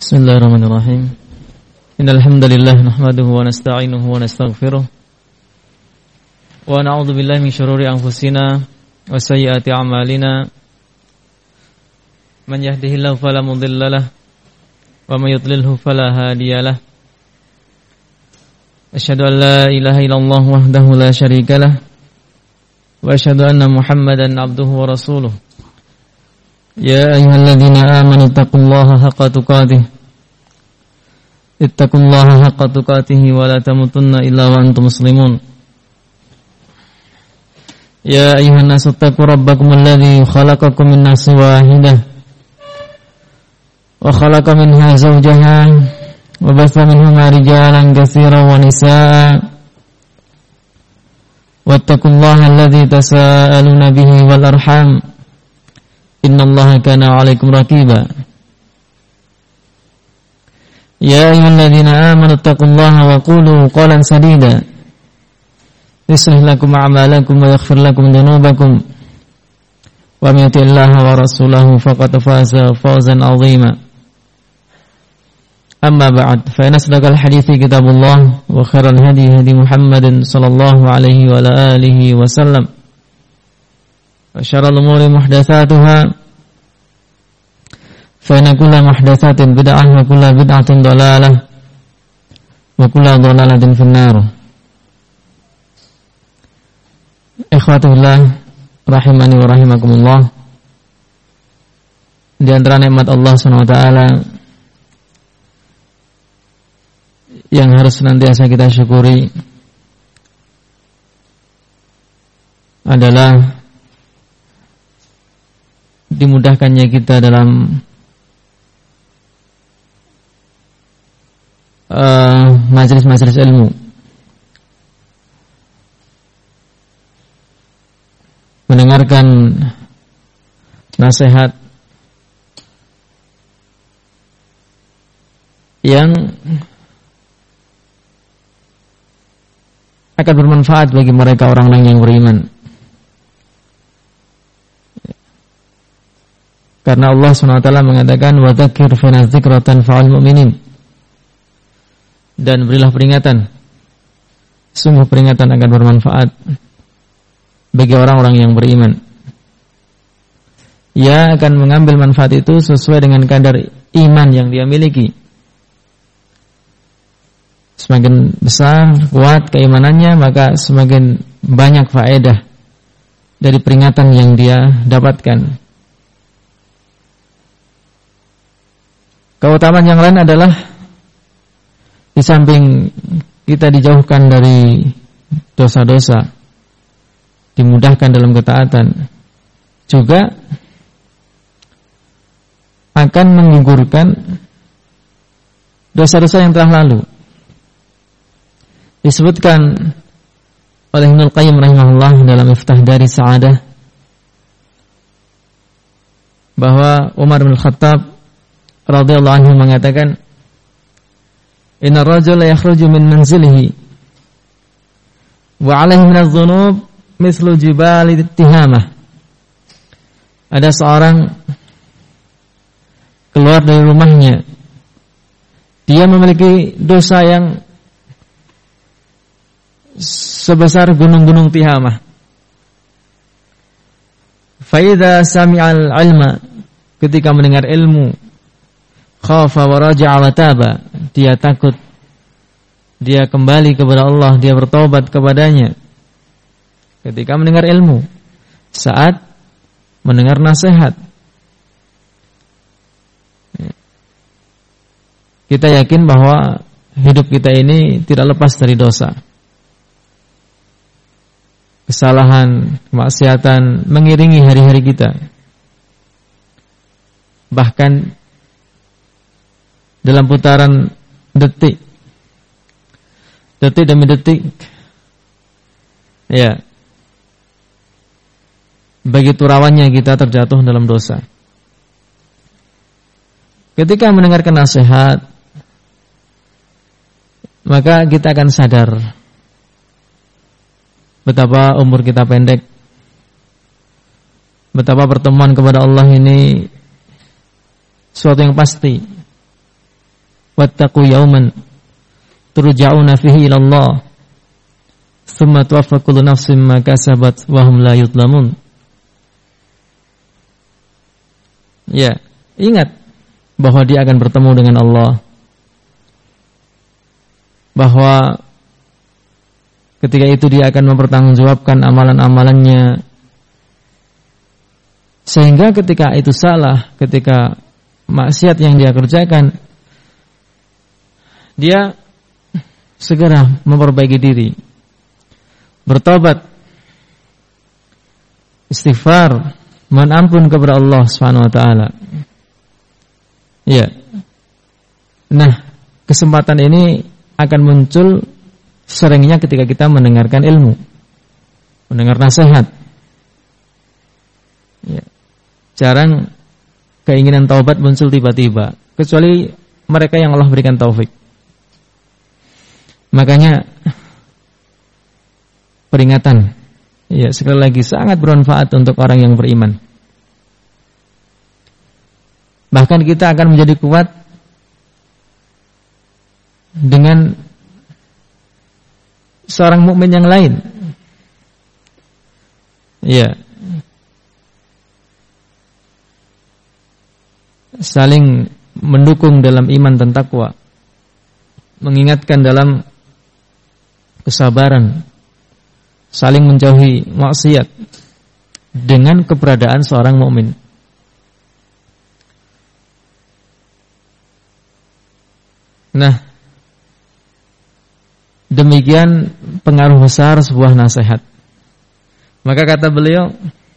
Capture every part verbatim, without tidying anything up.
Bismillahirrahmanirrahim. Innal hamdalillah nahmaduhu wa nasta'inuhu wa nastaghfiruh wa na'udzu billahi min shururi anfusina wa sayyiati a'malina. Man yahdihillahu fala mudhillalah wa may yudlilhu fala hadiyalah. Asyhadu an la ilaha illallah wahdahu la syarikalah wa asyhadu anna Muhammadan abduhu wa rasuluh. Ya ayyuhalladzina amanu taqullaha haqqa tuqatih ittaqullaha haqqa tuqatih wa la tamutunna illa wa antum muslimun. Ya ayyuhan nasu taqu rabbakum alladzi khalaqakum min nafsin wahidah wa khalaqa minha zawjaha wa batha minhuma rijalan katsiran wa nisaa'a wattaqullaha alladzi tasaaluna bihi wal arham innallaha kana 'alaikum raqiba. Ya ayyuhalladzina amanu taqullaha wa qulu qawlan sadida yuslih lakum a'malakum wa yaghfir lakum dhunubakum wa may yuti'illaha wa rasulahu faqad faza fawzan 'azima. Amma ba'd, fa inna asdaqal hadithi kitabullah wa khairal hadi hadi Muhammadin sallallahu alaihi wa ala alihi wa sallam. Wa syarrul umuri muhdatsatuha fa inna kulla muhdatsatin bid'ah wa kulla bid'atin dhalalah wa kulla dhalalatin finnar. Ikhwatullah rahimani wa rahimakumullah. Di antara nikmat Allah Subhanahu wa taala yang harus senantiasa kita syukuri adalah dimudahkannya kita dalam uh, majelis-majelis ilmu, mendengarkan nasihat yang akan bermanfaat bagi mereka orang-orang yang beriman. Karena Allah subhanahu wa taala mengatakan wa dzakir fa dzikra tanfa'ul mu'minin. Dan berilah peringatan. Sungguh peringatan akan bermanfaat bagi orang-orang yang beriman. Ia akan mengambil manfaat itu sesuai dengan kadar iman yang dia miliki. Semakin besar, kuat keimanannya, maka semakin banyak faedah dari peringatan yang dia dapatkan. Keutamaan yang lain adalah di samping kita dijauhkan dari dosa-dosa, dimudahkan dalam ketaatan, juga akan menggugurkan dosa-dosa yang telah lalu. Disebutkan oleh Ibnu Qayyim rahimahullah dalam Miftah Dari Sa'adah bahwa Umar bin Khattab radhiyallahu anhu mengatakan, inna rajula yakhruju min manzilihi wa 'alaihi min adh-dhunub mithlu jibali tihamah. Ada seorang keluar dari rumahnya, dia memiliki dosa yang sebesar gunung-gunung Tihamah. Fa idza sami'al 'ilma, ketika mendengar ilmu, khafa wa raja'a wa taba, dia takut, dia kembali kepada Allah, dia bertaubat kepadanya. Ketika mendengar ilmu, saat mendengar nasihat, kita yakin bahwa hidup kita ini tidak lepas dari dosa. Kesalahan, kemaksiatan mengiringi hari-hari kita. Bahkan dalam putaran detik, detik demi detik, ya, begitu rawannya kita terjatuh dalam dosa. Ketika mendengarkan nasihat, maka kita akan sadar betapa umur kita pendek, betapa pertemuan kepada Allah ini suatu yang pasti, wattaqu yawman turja'una fihi ila Allah tsumma tuwaffa kullu nafsin ma kasabat wa hum la yudlamun. Ya, ingat bahwa dia akan bertemu dengan Allah, bahwa ketika itu dia akan mempertanggungjawabkan amalan-amalannya, sehingga ketika itu salah, ketika maksiat yang dia kerjakan, dia segera memperbaiki diri, bertobat, istighfar, mohon ampun kepada Allah Subhanahu wa taala. Ya. Nah, kesempatan ini akan muncul seringnya ketika kita mendengarkan ilmu, mendengar nasihat. Ya. Jarang keinginan taubat muncul tiba-tiba, kecuali mereka yang Allah berikan taufik. Makanya peringatan, ya, sekali lagi sangat bermanfaat untuk orang yang beriman. Bahkan kita akan menjadi kuat dengan seorang mukmin yang lain. Ya. Saling mendukung dalam iman dan takwa, mengingatkan dalam kesabaran, saling menjauhi maksiat dengan keberadaan seorang mukmin. Nah, demikian pengaruh besar sebuah nasihat. Maka kata beliau,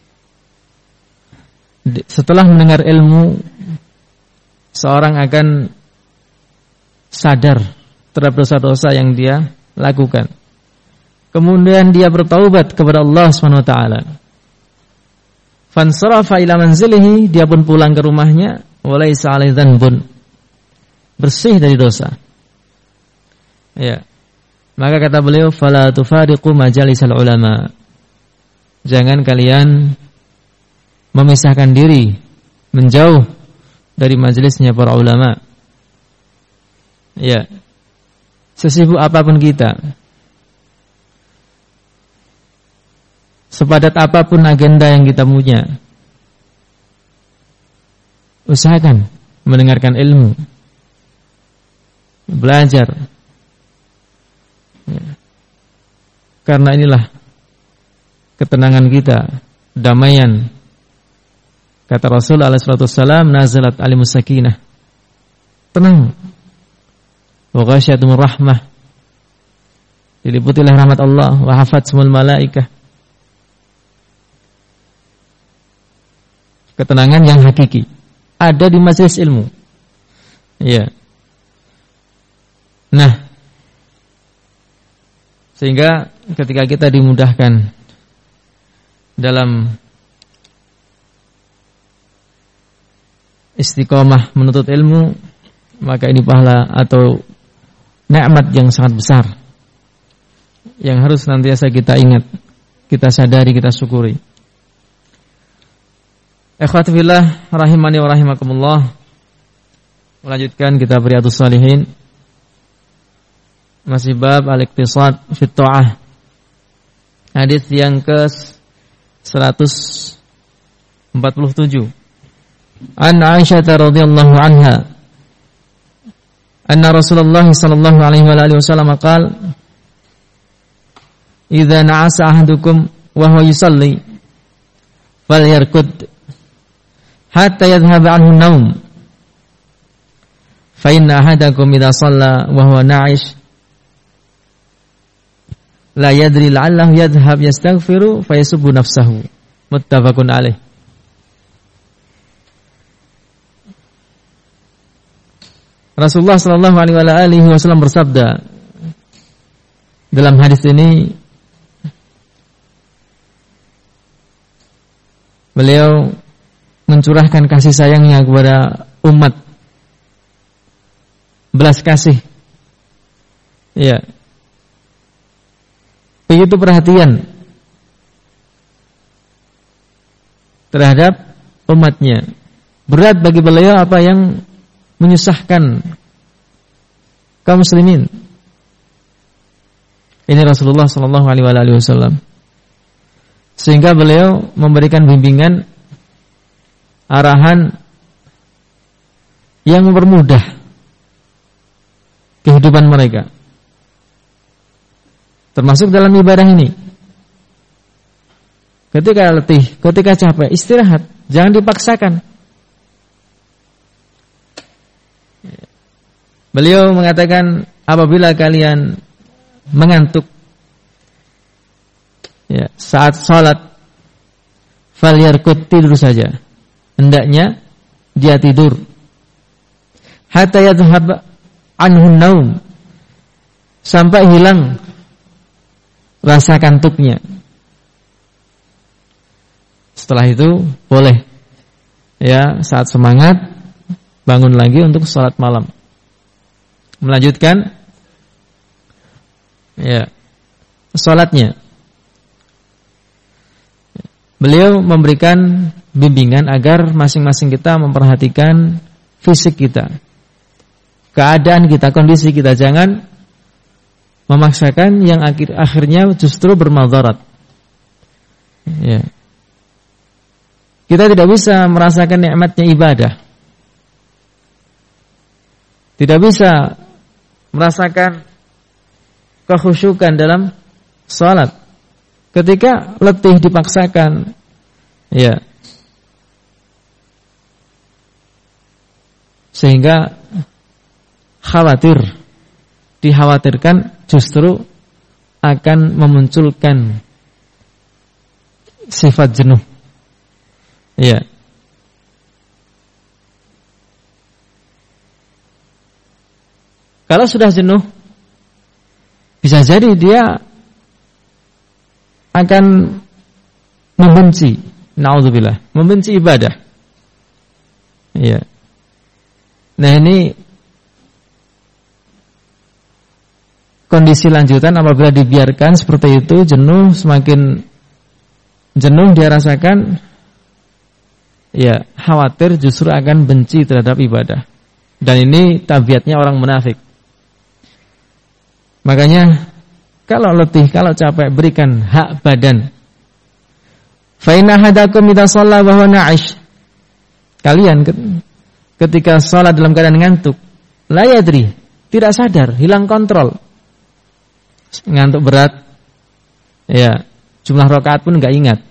setelah mendengar ilmu, seorang akan sadar terhadap dosa-dosa yang dia lakukan. Kemudian dia bertaubat kepada Allah Subhanahu wa taala. Fansarafa ila manzilihi, dia pun pulang ke rumahnya, walaysa alaihi dzanbun, bersih dari dosa. Ya. Maka kata beliau, fala tufariqu majalisal ulama. Jangan kalian memisahkan diri, menjauh dari majelisnya para ulama. Ya. Sesibuk apapun kita, sepadat apapun agenda yang kita punya, usahakan mendengarkan ilmu, belajar, ya. Karena inilah ketenangan kita, damaian. Kata Rasul alaihi salatu wassalam, nazalat alimus sakinah, tenang, wa ghasyatumur rahmah, diliputi oleh rahmat Allah, wa hafatsumul malaikah. Ketenangan yang hakiki ada di majelis ilmu. Ya. Nah, sehingga ketika kita dimudahkan dalam istiqomah menuntut ilmu, maka ini pahala atau nikmat yang sangat besar yang harus nantiasa kita ingat, kita sadari, kita syukuri. Ikhwati fillah rahimani wa rahimakumullah. Melanjutkan kitab Riyadhus Shalihin, masih bab al-iqtisad fi ta'ah. Hadis yang ke seratus empat puluh tujuh. An Aisyah radhiyallahu anha anna Rasulullah sallallahu alaihi wa alihi wasallam qala idza na'asa ahadukum wa huwa yusalli falyarkud hatta yadhhab anhu an-naum fa inna ahadakum idza shalla wa huwa na'ish la yadri la'allahu yadhhab yastaghfiru fa yasubbu nafsahu. Muttafaqun alaih. Rasulullah sallallahu alaihi wasallam bersabda dalam hadis ini, beliau mencurahkan kasih sayangnya kepada umat, belas kasih. Ya. Begitu perhatian terhadap umatnya. Berat bagi beliau apa yang menyusahkan kaum muslimin. Ini Rasulullah sallallahu alaihi wasallam. Sehingga beliau memberikan bimbingan, arahan yang mempermudah kehidupan mereka, termasuk dalam ibadah ini. Ketika letih, ketika capek, istirahat, jangan dipaksakan. Beliau mengatakan, apabila kalian mengantuk, ya, saat salat, falyarqud, tidur saja. Hendaknya dia tidur. Hatta yadhhab anhu naum, sampai hilang rasa kantuknya. Setelah itu boleh, ya, saat semangat bangun lagi untuk salat malam. Melanjutkan, ya, salatnya. Beliau memberikan bimbingan agar masing-masing kita memperhatikan fisik kita, keadaan kita, kondisi kita. Jangan memaksakan yang akhir, akhirnya justru bermadarat. Ya. Kita tidak bisa merasakan nikmatnya ibadah, tidak bisa merasakan kekhusyukan dalam salat ketika letih dipaksakan, ya, sehingga khawatir, dikhawatirkan justru akan memunculkan sifat jenuh, ya. Kalau sudah jenuh, bisa jadi dia akan membenci, naudzubillah, membenci ibadah. Ya. Nah, ini kondisi lanjutan apabila dibiarkan seperti itu, jenuh, semakin jenuh dia rasakan, ya, khawatir justru akan benci terhadap ibadah. Dan ini tabiatnya orang munafik. Makanya kalau letih, kalau capek, berikan hak badan. Fa inna ahadakum idza shalla wa huwa na'ish. Kalian ketika salat dalam keadaan ngantuk, la yadri, tidak sadar, hilang kontrol. Ngantuk berat. Ya, jumlah rakaat pun enggak ingat.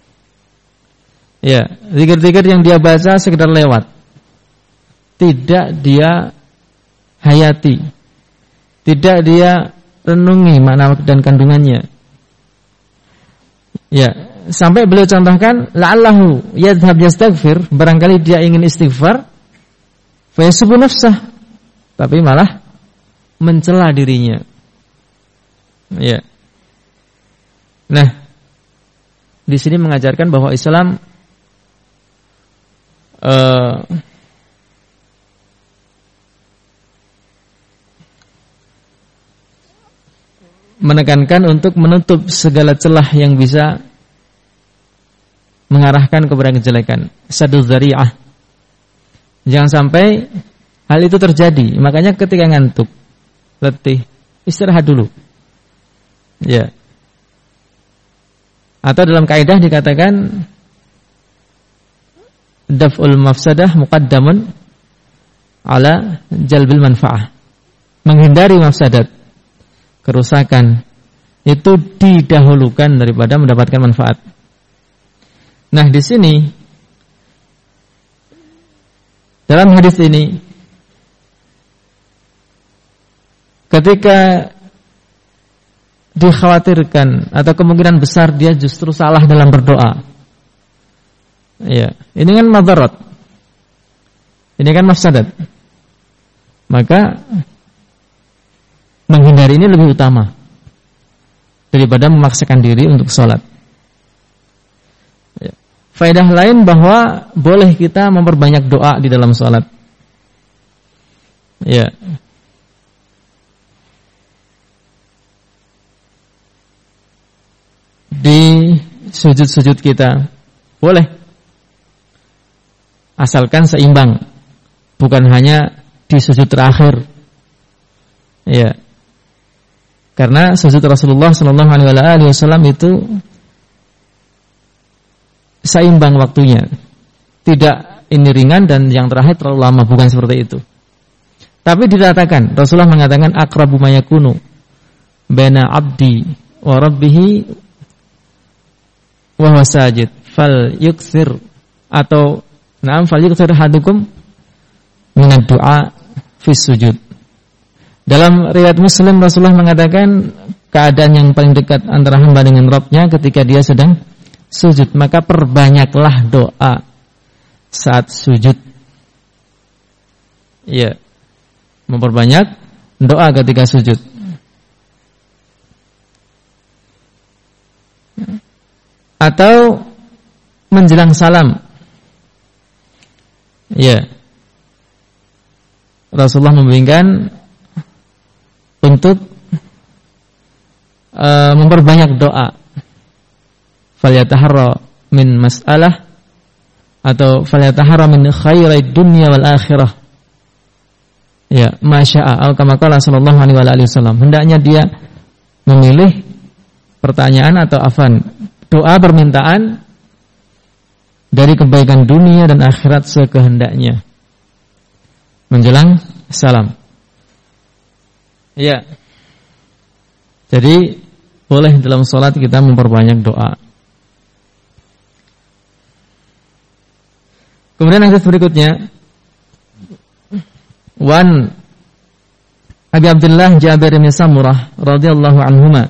Ya, zikir-zikir yang dia baca sekedar lewat. Tidak dia hayati. Tidak dia renungi makna dan kandungannya. Ya, sampai beliau contohkan, la'allahu yadhhab yastaghfir, barangkali dia ingin istighfar, fa yasubbu nafsah, tapi malah mencela dirinya. Ya. Nah, di sini mengajarkan bahwa Islam uh, menekankan untuk menutup segala celah yang bisa mengarahkan kepada kejelekan. Saddu dzari'ah. Jangan sampai hal itu terjadi. Makanya ketika ngantuk, letih, istirahat dulu. Ya. Atau dalam kaidah dikatakan daf'ul mafsadah muqaddamun ala jalbil manfa'ah. Menghindari mafsadat, kerusakan, itu didahulukan daripada mendapatkan manfaat. Nah, di sini dalam hadis ini, ketika dikhawatirkan atau kemungkinan besar dia justru salah dalam berdoa, ya, ini kan madarat, ini kan mafsadat, maka menghindari ini lebih utama daripada memaksakan diri untuk sholat. Ya. Faedah lain bahwa boleh kita memperbanyak doa di dalam sholat. Ya. Di sujud-sujud kita boleh, asalkan seimbang, bukan hanya di sujud terakhir. Ya. Karena sujud Rasulullah sallallahu alaihi wasallam itu seimbang waktunya. Tidak ini ringan dan yang terakhir terlalu lama, bukan seperti itu. Tapi dikatakan, Rasulullah mengatakan aqrabu ma yakunu baina 'abdi wa rabbih wa huwa sajid fal yukthir atau na'am fal yukthir hadukum min ad-du'a fi sujud. Dalam riwayat Muslim Rasulullah mengatakan keadaan yang paling dekat antara hamba dengan Rabb-nya ketika dia sedang sujud, maka perbanyaklah doa saat sujud. Ya, memperbanyak doa ketika sujud. Atau menjelang salam. Ya. Rasulullah membimbingkan untuk uh, memperbanyak doa. Falyataharra min mas'alah atau falyataharra min khairid dunya wal akhirah. Ya, masya'a atau kama qala sallallahu alaihi wasallam. Hendaknya dia memilih pertanyaan atau afan, doa permintaan dari kebaikan dunia dan akhirat sekehendaknya menjelang salam. Ya. Jadi boleh dalam salat kita memperbanyak doa. Kemudian hadis berikutnya, Wan Abi Abdullah Jabir bin Samurah radhiyallahu anhuma.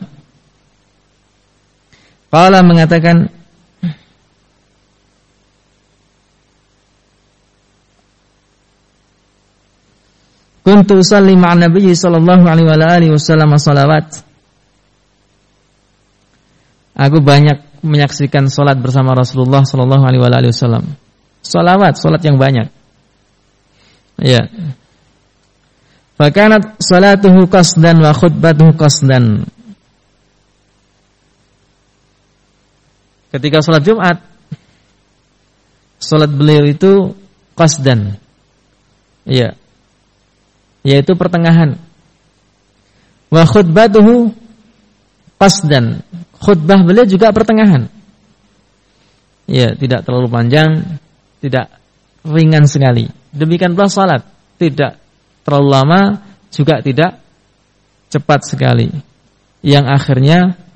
Qala mengatakan, kuntu usalli ma'an Nabi sallallahu alaihi wasallam salawat. Aku banyak menyaksikan salat bersama Rasulullah sallallahu alaihi wasallam. Salawat, salat yang banyak. Ya. Fakanat salatuhu qasdan wa khutbatuhu qasdan. Ketika salat Jumat, salat beliau itu qasdan. Ya. Yaitu pertengahan. Wa khutbatuhu qasdan. Khutbah beliau juga pertengahan. Ya, tidak terlalu panjang, tidak ringan sekali. Demikian pula salat, tidak terlalu lama, juga tidak cepat sekali. Yang akhirnya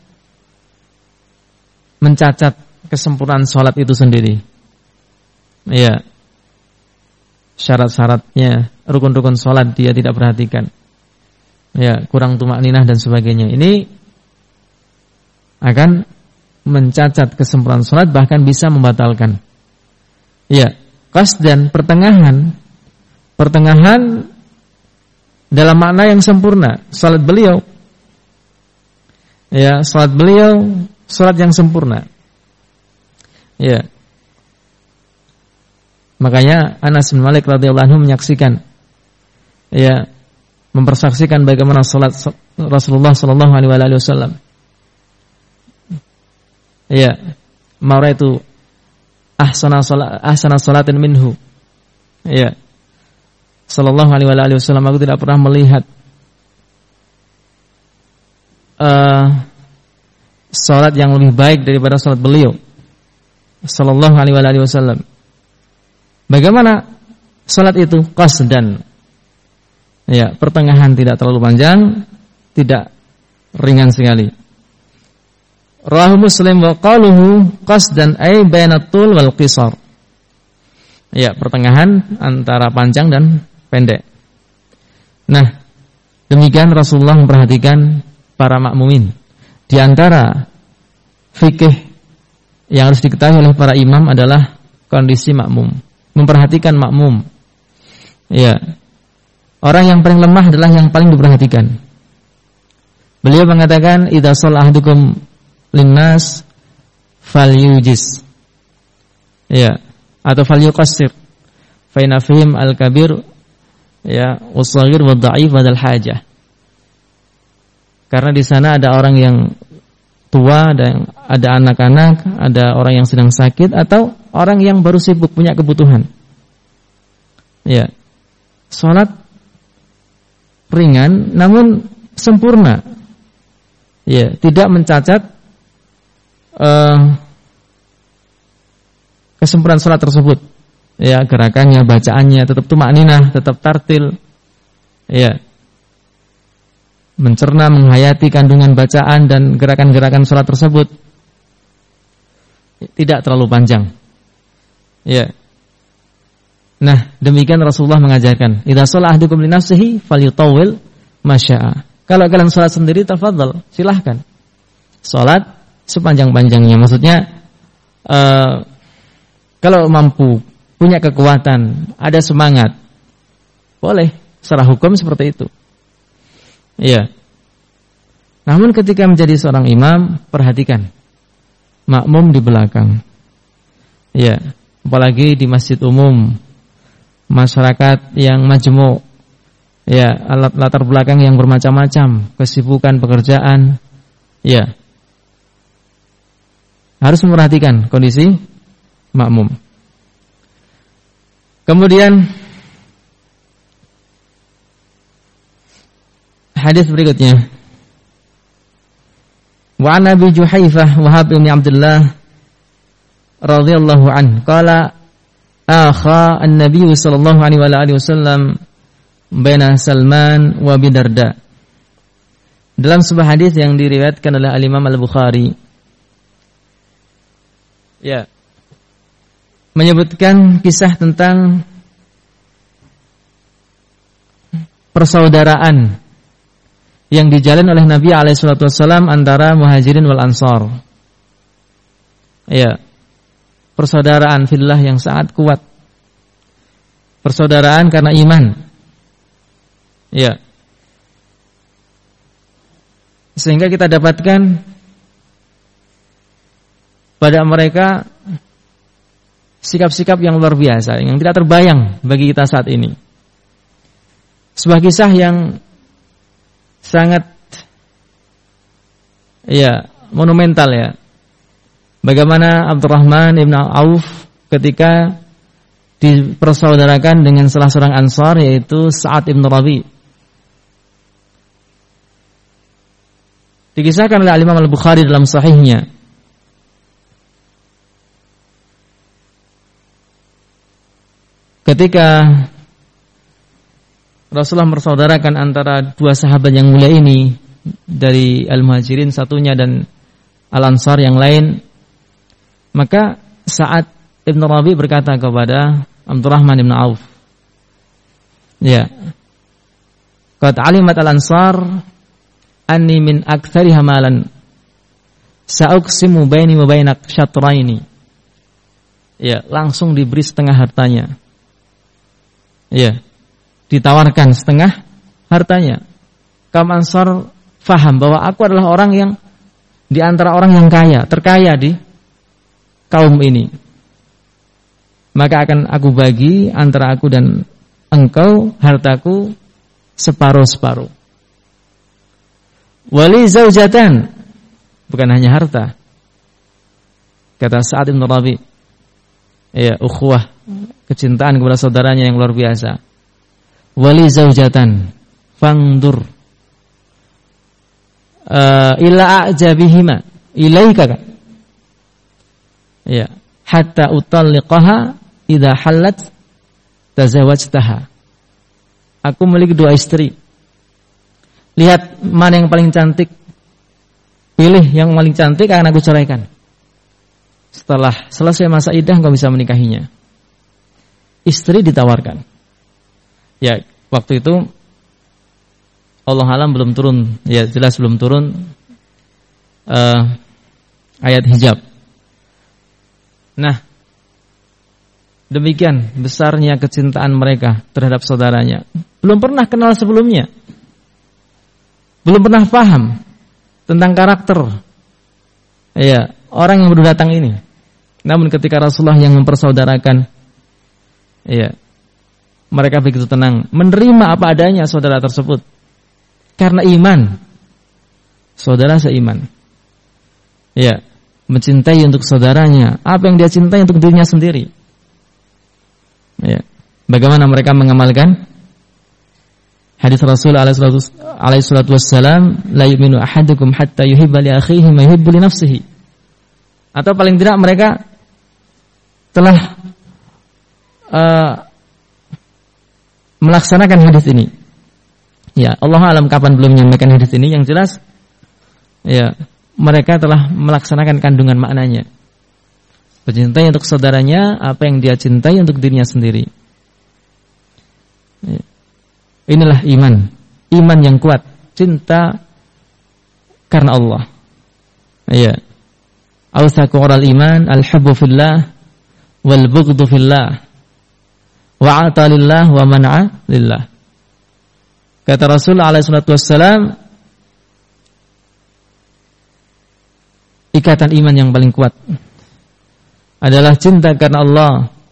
mencacat kesempurnaan salat itu sendiri. Ya. Syarat-syaratnya, rukun-rukun salat dia tidak perhatikan. Ya, kurang tumakninah dan sebagainya. Ini akan mencacat kesempurnaan salat, bahkan bisa membatalkan. Ya, qasdan pertengahan, pertengahan dalam makna yang sempurna. Salat beliau, ya, salat beliau salat yang sempurna. Ya. Makanya Anas bin Malik radhiyallahu anhu menyaksikan, ya, mempersaksikan bagaimana salat Rasulullah sallallahu alaihi wasallam. Ya, mara itu ahsana salat ahsana salatin minhu. Ya. Sallallahu alaihi wasallam, aku tidak pernah melihat uh, salat yang lebih baik daripada salat beliau sallallahu alaihi wasallam. Bagaimana salat itu? Qasdan. Ya, pertengahan, tidak terlalu panjang, tidak ringan sekali. Rawahu Muslim wa qaluhu qasdan ay bainatul wal qisar. Ya, pertengahan antara panjang dan pendek. Nah, demikian Rasulullah memperhatikan para makmumin. Di antara fikih yang harus diketahui oleh para imam adalah kondisi makmum, memperhatikan makmum. Ya. Orang yang paling lemah adalah yang paling diperhatikan. Beliau mengatakan, idza shalla ahadukum linnas falyujis. Ya, atau falyuqassir. Fa inna fihim al-kabir ya, was-shaghir wad-dha'if wal hajah. Karena di sana ada orang yang tua, ada ada anak-anak, ada orang yang sedang sakit atau orang yang baru sibuk punya kebutuhan. Ya. Salat ringan namun sempurna. Ya, tidak mencacat uh, kesempurnaan salat tersebut. Ya, gerakannya, bacaannya tetap tumakninah, tetap tartil. Ya. Mencerna, menghayati kandungan bacaan dan gerakan-gerakan salat tersebut. Tidak terlalu panjang. Ya. Nah, demikian Rasulullah mengajarkan, idza shalla ahadukum li nafsihi falyutawwil ma syaa. Kalau kalian salat sendiri, tafadhal, silahkan. Salat sepanjang-panjangnya. Maksudnya uh, kalau mampu, punya kekuatan, ada semangat, boleh. Secara hukum seperti itu. Iya. Namun ketika menjadi seorang imam, perhatikan makmum di belakang. Iya. Apalagi di masjid umum, masyarakat yang majmu', ya, alat latar belakang yang bermacam-macam, kesibukan pekerjaan, ya, harus memperhatikan kondisi makmum. Kemudian hadis berikutnya, wa an Abi Juhaifah Wahab bin Abdullah radhiyallahu anhu qala akha an-nabiy sallallahu alaihi wa alihi wasallam baina Salman wa Bidarda. Dalam sebuah hadis yang diriwayatkan oleh Al-Imam Al-Bukhari, ya, menyebutkan kisah tentang persaudaraan yang dijalin oleh Nabi alaihi salatu wasallam antara Muhajirin wal Ansar. Ya. Persaudaraan fillah yang sangat kuat. Persaudaraan karena iman. Ya. Sehingga kita dapatkan pada mereka sikap-sikap yang luar biasa, yang tidak terbayang bagi kita saat ini. Sebuah kisah yang sangat, ya, monumental, ya. Bagaimana Abdurrahman ibn Auf ketika dipersaudarakan dengan salah seorang Ansar, yaitu Sa'ad ibn Rabi. Dikisahkan oleh Imam Al-Bukhari dalam sahihnya. Ketika Rasulullah mempersaudarakan antara dua sahabat yang mulia ini, dari Al-Muhajirin satunya dan Al-Ansar yang lain, maka Sa'ad ibn Rabi berkata kepada Abdurrahman ibn Auf, ya, qad alimat al-Ansar anni min aktsariha malan sa'uqsimu baini wa bainak syatraini. Ya, langsung diberi setengah hartanya. Ya, ditawarkan setengah hartanya. Kaum Ansar faham bahwa aku adalah orang yang di antara orang yang kaya, terkaya di kaum ini. Maka akan aku bagi antara aku dan engkau hartaku separuh-separuh. Wali zaujatan, bukan hanya harta. Kata Sa'ad bin Rabi, ya, ukhuwah, kecintaan kepada saudaranya yang luar biasa. Wali zaujatan, fangdur uh, ila a'jabihima ilaika, ya, hatta utalliqaha idza halat tazawwajtaha. Aku memiliki dua istri. Lihat mana yang paling cantik, pilih yang paling cantik, akan aku ceraikan. Setelah selesai masa iddah, engkau bisa menikahinya. Istri ditawarkan. Ya, waktu itu Allah alam belum turun, ya jelas belum turun uh, ayat hijab. Nah, demikian besarnya kecintaan mereka terhadap saudaranya. Belum pernah kenal sebelumnya, belum pernah paham tentang karakter, ya, orang yang baru datang ini. Namun ketika Rasulullah yang mempersaudarakan, ya, mereka begitu tenang menerima apa adanya saudara tersebut karena iman. Saudara seiman, ya, mencintai untuk saudaranya apa yang dia cintai untuk dirinya sendiri. Ya. Bagaimana mereka mengamalkan Hadis Rasul alaihi salatu wassalam, la yu'minu ahadukum hatta yuhibba li akhihi ma yuhibbu li nafsihi. Atau paling tidak mereka telah uh, melaksanakan hadis ini. Ya, Allah alam kapan belum menyampaikan hadis ini, yang jelas ya, mereka telah melaksanakan kandungan maknanya. Mencintai untuk saudaranya apa yang dia cintai untuk dirinya sendiri. Ya. Inilah iman, iman yang kuat, cinta karena Allah. Ya. Awsaqu oral iman, al-hubbu fillah wal bughdu fillah wa ata lillah wa man'a lillah. Kata Rasul alaihi salatu wassalam, ikatan iman yang paling kuat adalah cinta karena Allah.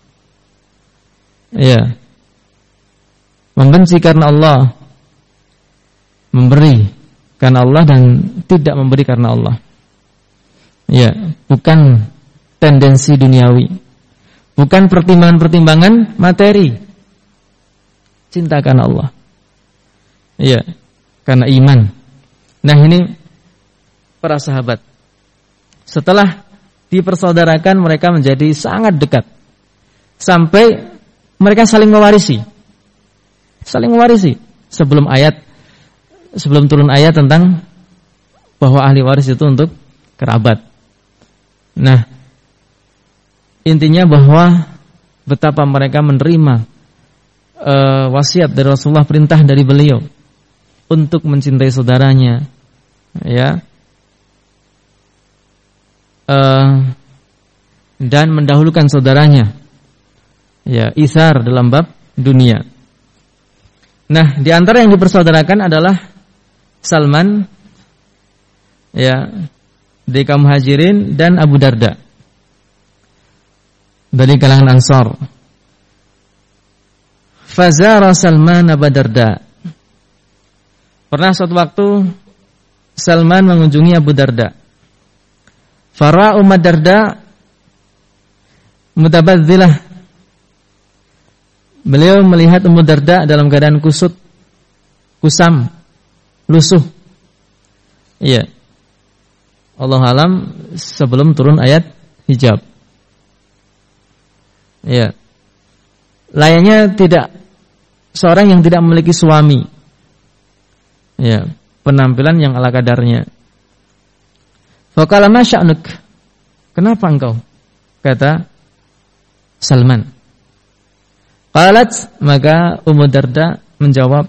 Ya. Membenci karena Allah, memberi karena Allah dan tidak memberi karena Allah. Ya, bukan tendensi duniawi, bukan pertimbangan-pertimbangan materi. Cinta karena Allah. Ya, karena iman. Nah, ini para sahabat. Setelah dipersaudarakan, mereka menjadi sangat dekat. Sampai mereka saling mewarisi. Saling mewarisi. Sebelum ayat sebelum turun ayat tentang bahwa ahli waris itu untuk kerabat. Nah, intinya bahwa betapa mereka menerima uh, wasiat dari Rasulullah, perintah dari beliau untuk mencintai saudaranya, ya, uh, dan mendahulukan saudaranya, ya, isar dalam bab dunia. Nah, di antara yang dipersaudarakan adalah Salman, ya, dari kaum Muhajirin, dan Abu Darda dari kalangan Ansar. Fazara Salman Abu Darda. Pernah suatu waktu Salman mengunjungi Abu Darda. Fara Umar Darda mutabazzilah. Beliau melihat Ummu Darda dalam keadaan kusut, kusam, lusuh. Iya. Allah alam sebelum turun ayat hijab. Iya. Layaknya tidak seorang yang tidak memiliki suami. Iya, penampilan yang ala kadarnya. Faqala ma sya'nuk? Kenapa engkau? Kata Salman. Qalat, maka Ummu Darda menjawab,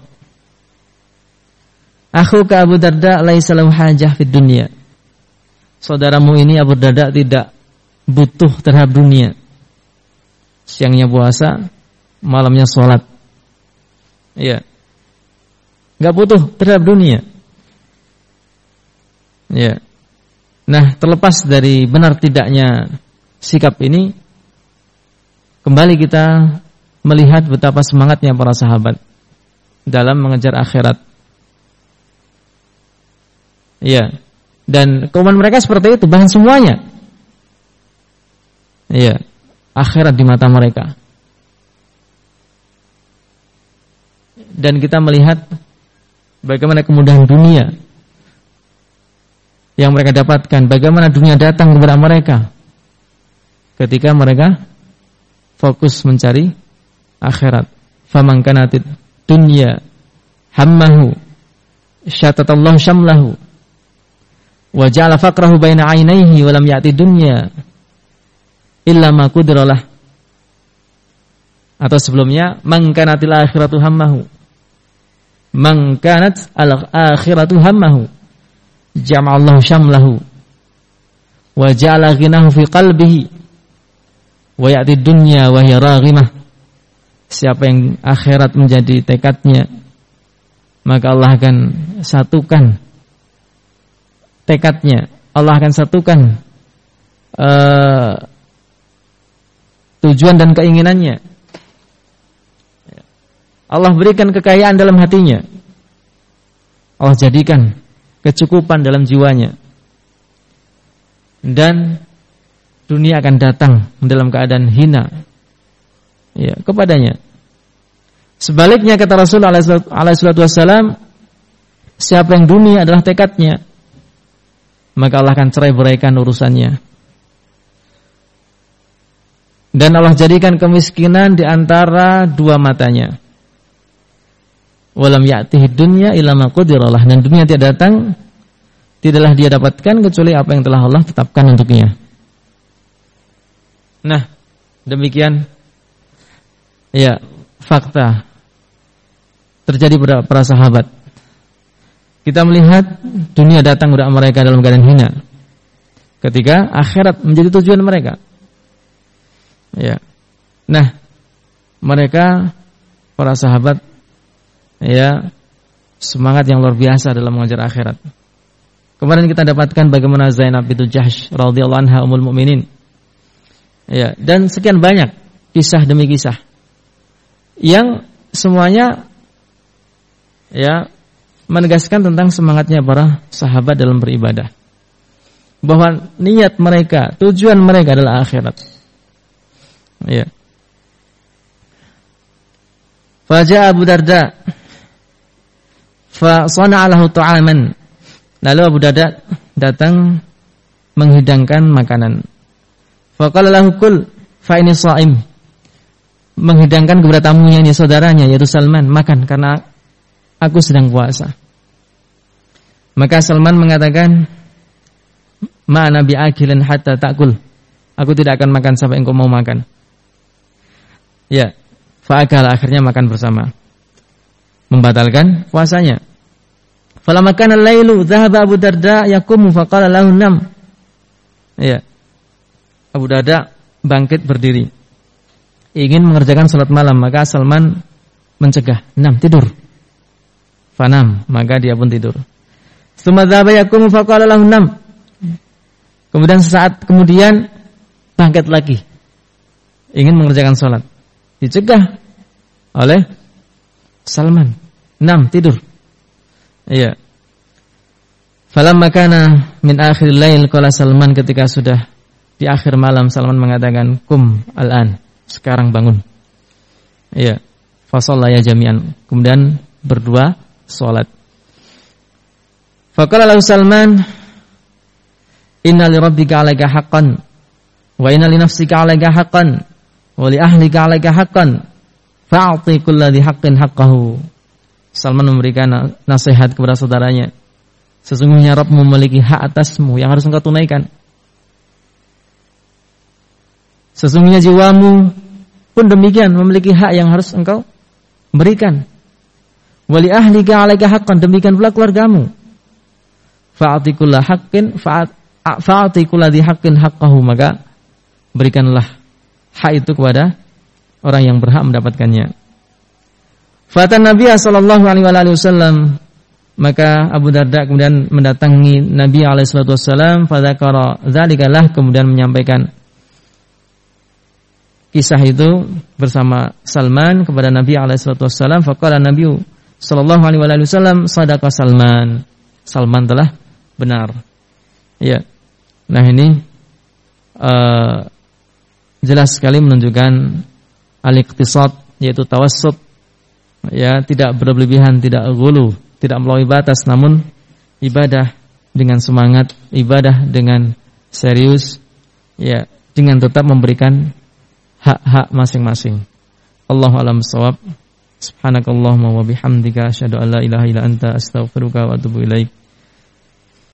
akhuka Abu Darda laisa lahu hajah fid dunya. Saudaramu ini Abu Darda tidak butuh terhadap dunia. Siangnya puasa, malamnya sholat. Iya. Enggak butuh terhadap dunia. Iya. Nah, terlepas dari benar tidaknya sikap ini, kembali kita melihat betapa semangatnya para sahabat dalam mengejar akhirat. Iya. Dan keuangan mereka seperti itu, bahkan semuanya. Iya. Akhirat di mata mereka. Dan kita melihat bagaimana kemudahan dunia yang mereka dapatkan, bagaimana dunia datang kepada mereka ketika mereka fokus mencari akhirat. Faman kanatid dunya hammahu syatatallahu syamlahu wa ja'ala faqrahu baina 'ainaihi wa lam ya'ti dunya illa ma qudralah. Atau sebelumnya, man kanatil akhiratu hammahu, man kanat al akhiratu hammahu jama'allahu syamlahu wa ja'ala ghinahu fi qalbihi wa ya'ti dunya wa hiya raghimah. Siapa yang akhirat menjadi tekadnya, maka Allah akan satukan tekadnya. Allah akan satukan uh, tujuan dan keinginannya. Allah berikan kekayaan dalam hatinya. Allah jadikan kecukupan dalam jiwanya. Dan dunia akan datang dalam keadaan hina, ya, kepadanya. Sebaliknya kata Rasul alaihi salatu wassalam, siapa yang dunia adalah tekadnya, maka Allah akan cerai-beraikan urusannya. Dan Allah jadikan kemiskinan di antara dua matanya. Walam ya'tihi dunya illa ma qadiralah, dan dunia tidak datang, tidaklah dia dapatkan kecuali apa yang telah Allah tetapkan untuknya. Nah, demikian ya fakta terjadi pada para sahabat. Kita melihat dunia datang kepada mereka dalam keadaan hina, ketika akhirat menjadi tujuan mereka. Ya. Nah, mereka para sahabat ya semangat yang luar biasa dalam mengajar akhirat. Kemarin kita dapatkan bagaimana Zainab bintu Jahsy radhiyallahu anha ummul mukminin. Ya, dan sekian banyak kisah demi kisah yang semuanya ya menegaskan tentang semangatnya para sahabat dalam beribadah. Bahwa niat mereka, tujuan mereka adalah akhirat. Ya. Faja'a Abu Darda fa sana'a lahu ta'aman. Lalu Abu Darda datang menghidangkan makanan. Fa qala lahu kul fa inni sha'im. Menghidangkan kepada tamunya, ini saudaranya yaitu Salman, makan karena aku sedang puasa. Maka Salman mengatakan, ma ana bi'akilin hatta ta'kul. Aku tidak akan makan sampai engkau mau makan. Ya, fa'akal, akhirnya makan bersama, membatalkan puasanya. Falamma kana al-lailu dhahaba Abu Darda yaqumu faqala lahu nam. Ya. Abu Darda bangkit berdiri, ingin mengerjakan salat malam, maka Salman mencegah, "Nam, tidur." Fanam, maka dia pun tidur. Tsumma dhahaba yaqumu faqala lahu nam. Kemudian sesaat kemudian bangkit lagi, ingin mengerjakan salat. Dicegah oleh Salman. Nam, tidur. Iya. Falamma kana min akhiril lail, qala Salman, ketika sudah di akhir malam, Salman mengatakan, kum al-an, sekarang bangun. Iya. Fa shallaya jami'an, kemudian berdua salat. Faqala lahu Salman, inna li rabbika 'alaika haqqan wa inna li nafsika 'alaika haqqan wa li ahlika 'alaika haqqan fa'ti kulli haqqin haqqahu. Salman memberikan nasihat kepada saudaranya, sesungguhnya Rabb memiliki hak atasmu yang harus engkau tunaikan. Sesungguhnya jiwamu pun demikian memiliki hak yang harus engkau berikan. Wa li ahlika 'alaika haqqan, demikian pula keluargamu. Fa'ti kulli haqqin fa'ti kulli haqqin haqqahu, maka berikanlah hak itu kepada orang yang berhak mendapatkannya. Fatan Nabi sallallahu alaihi wasallam, maka Abu Darda kemudian mendatangi Nabi alaihi salatu wasallam, fadzakara dzalikalah, kemudian menyampaikan kisah itu bersama Salman kepada Nabi alaihi salatu wasallam. Faqala Nabi sallallahu alaihi wasallam, sadaqa Salman. Salman telah benar. Ya. Nah, ini uh, jelas sekali menunjukkan al-iqtisad, yaitu tawassut, ya, tidak berlebihan, tidak ghulu, tidak melampaui batas, namun ibadah dengan semangat, ibadah dengan serius, ya, dengan tetap memberikan hak-hak masing-masing. Allahu a'lam bissawab. Subhanakallahumma wa bihamdika asyhadu an la ilaha illa anta astaghfiruka wa atubu ilaik.